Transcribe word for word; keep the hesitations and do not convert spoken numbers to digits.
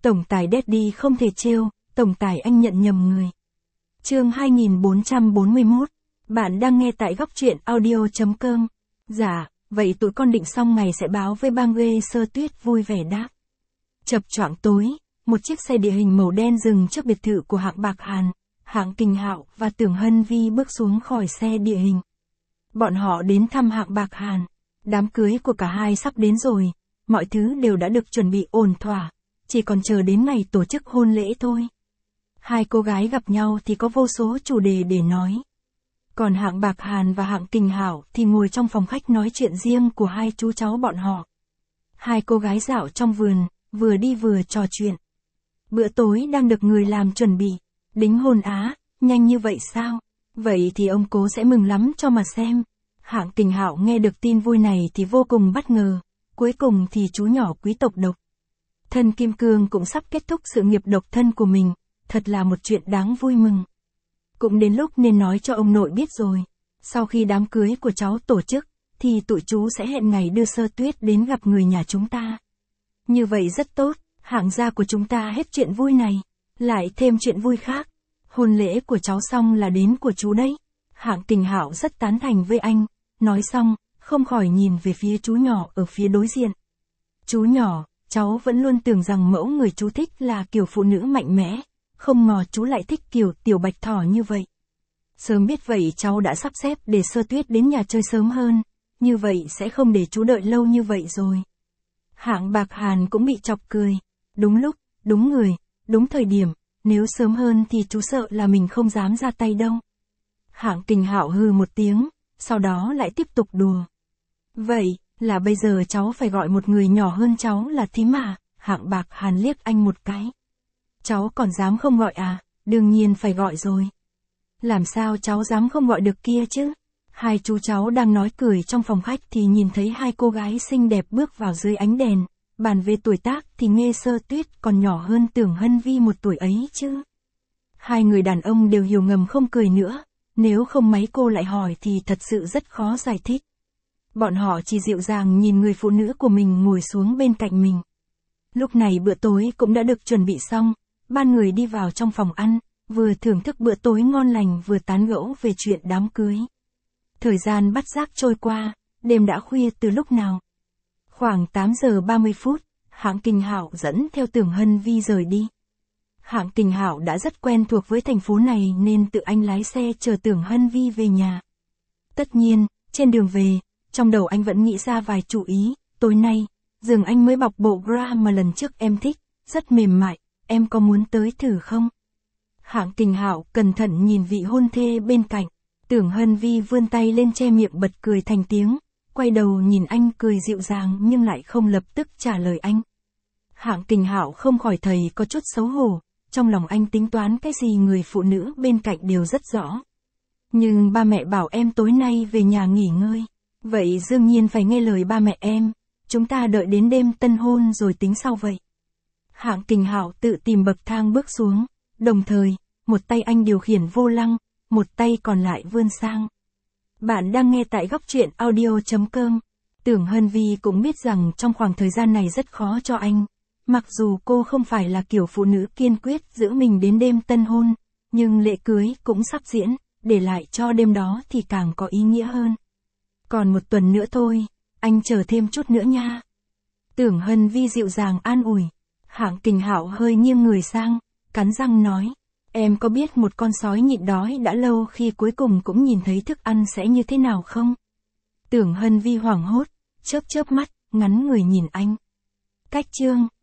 Tổng tài Daddy không thể trêu, tổng tài anh nhận nhầm người. Chương hai nghìn bốn trăm bốn mươi mốt. Bạn đang nghe tại góc truyện audio chấm com. Dạ, vậy tụi con định xong ngày sẽ báo với bang ghê. Sơ Tuyết vui vẻ đáp. Chập choạng tối, một chiếc xe địa hình màu đen dừng trước biệt thự của Hạng Bạc Hàn, Hạng Kình Hạo và Tưởng Hân Vi bước xuống khỏi xe địa hình. Bọn họ đến thăm Hạng Bạc Hàn. Đám cưới của cả hai sắp đến rồi, mọi thứ đều đã được chuẩn bị ổn thỏa, chỉ còn chờ đến ngày tổ chức hôn lễ thôi. Hai cô gái gặp nhau thì có vô số chủ đề để nói. Còn Hạng Bạc Hàn và Hạng Kình Hạo thì ngồi trong phòng khách nói chuyện riêng của hai chú cháu bọn họ. Hai cô gái dạo trong vườn, vừa đi vừa trò chuyện. Bữa tối đang được người làm chuẩn bị. Đính hôn á, nhanh như vậy sao? Vậy thì ông cố sẽ mừng lắm cho mà xem. Hạng Kình Hạo nghe được tin vui này thì vô cùng bất ngờ. Cuối cùng thì chú nhỏ quý tộc độc thân Kim Cương cũng sắp kết thúc sự nghiệp độc thân của mình. Thật là một chuyện đáng vui mừng. Cũng đến lúc nên nói cho ông nội biết rồi. Sau khi đám cưới của cháu tổ chức, thì tụi chú sẽ hẹn ngày đưa Sơ Tuyết đến gặp người nhà chúng ta. Như vậy rất tốt, Hạng gia của chúng ta hết chuyện vui này. Lại thêm chuyện vui khác. Hôn lễ của cháu xong là đến của chú đấy. Hạng Kình Hạo rất tán thành với anh. Nói xong, không khỏi nhìn về phía chú nhỏ ở phía đối diện. Chú nhỏ, cháu vẫn luôn tưởng rằng mẫu người chú thích là kiểu phụ nữ mạnh mẽ. Không ngờ chú lại thích kiểu tiểu bạch thỏ như vậy. Sớm biết vậy cháu đã sắp xếp để Sơ Tuyết đến nhà chơi sớm hơn. Như vậy sẽ không để chú đợi lâu như vậy rồi. Hạng Bạc Hàn cũng bị chọc cười. Đúng lúc, đúng người, đúng thời điểm. Nếu sớm hơn thì chú sợ là mình không dám ra tay đâu. Hạng Kình Hạo hừ một tiếng, sau đó lại tiếp tục đùa. Vậy, là bây giờ cháu phải gọi một người nhỏ hơn cháu là thím à? Hạng Bạc Hàn liếc anh một cái. Cháu còn dám không gọi à? Đương nhiên phải gọi rồi. Làm sao cháu dám không gọi được kia chứ? Hai chú cháu đang nói cười trong phòng khách thì nhìn thấy hai cô gái xinh đẹp bước vào dưới ánh đèn. Bàn về tuổi tác thì nghe Sơ Tuyết còn nhỏ hơn Tưởng Hân Vi một tuổi ấy chứ. Hai người đàn ông đều hiểu ngầm không cười nữa. Nếu không mấy cô lại hỏi thì thật sự rất khó giải thích. Bọn họ chỉ dịu dàng nhìn người phụ nữ của mình ngồi xuống bên cạnh mình. Lúc này bữa tối cũng đã được chuẩn bị xong. Ba người đi vào trong phòng ăn, vừa thưởng thức bữa tối ngon lành vừa tán gẫu về chuyện đám cưới. Thời gian bắt giác trôi qua, đêm đã khuya từ lúc nào. Khoảng tám giờ ba mươi phút, Hạng Kình Hạo dẫn theo Tưởng Hân Vi rời đi. Hạng Kình Hạo đã rất quen thuộc với thành phố này nên tự anh lái xe chờ Tưởng Hân Vi về nhà. Tất nhiên, trên đường về, trong đầu anh vẫn nghĩ ra vài chủ ý. Tối nay, giường anh mới bọc bộ bra mà lần trước em thích, rất mềm mại, em có muốn tới thử không? Hạng Kình Hạo cẩn thận nhìn vị hôn thê bên cạnh. Tưởng Hân Vi vươn tay lên che miệng bật cười thành tiếng, quay đầu nhìn anh cười dịu dàng nhưng lại không lập tức trả lời anh. Hạng Kình Hạo không khỏi thấy có chút xấu hổ, trong lòng anh tính toán cái gì người phụ nữ bên cạnh đều rất rõ. Nhưng ba mẹ bảo em tối nay về nhà nghỉ ngơi, vậy đương nhiên phải nghe lời ba mẹ em, chúng ta đợi đến đêm tân hôn rồi tính sau vậy. Hạng Kình Hạo tự tìm bậc thang bước xuống, đồng thời, một tay anh điều khiển vô lăng, một tay còn lại vươn sang. Bạn đang nghe tại góc truyện audio chấm com. Tưởng Hân Vi cũng biết rằng trong khoảng thời gian này rất khó cho anh. Mặc dù cô không phải là kiểu phụ nữ kiên quyết giữ mình đến đêm tân hôn, nhưng lễ cưới cũng sắp diễn, để lại cho đêm đó thì càng có ý nghĩa hơn. Còn một tuần nữa thôi, anh chờ thêm chút nữa nha. Tưởng Hân Vi dịu dàng an ủi. Hạng Kình Hạo hơi nghiêng người sang, cắn răng nói. Em có biết một con sói nhịn đói đã lâu khi cuối cùng cũng nhìn thấy thức ăn sẽ như thế nào không? Tưởng Hân Vi hoảng hốt, chớp chớp mắt, ngắn người nhìn anh. Cách chương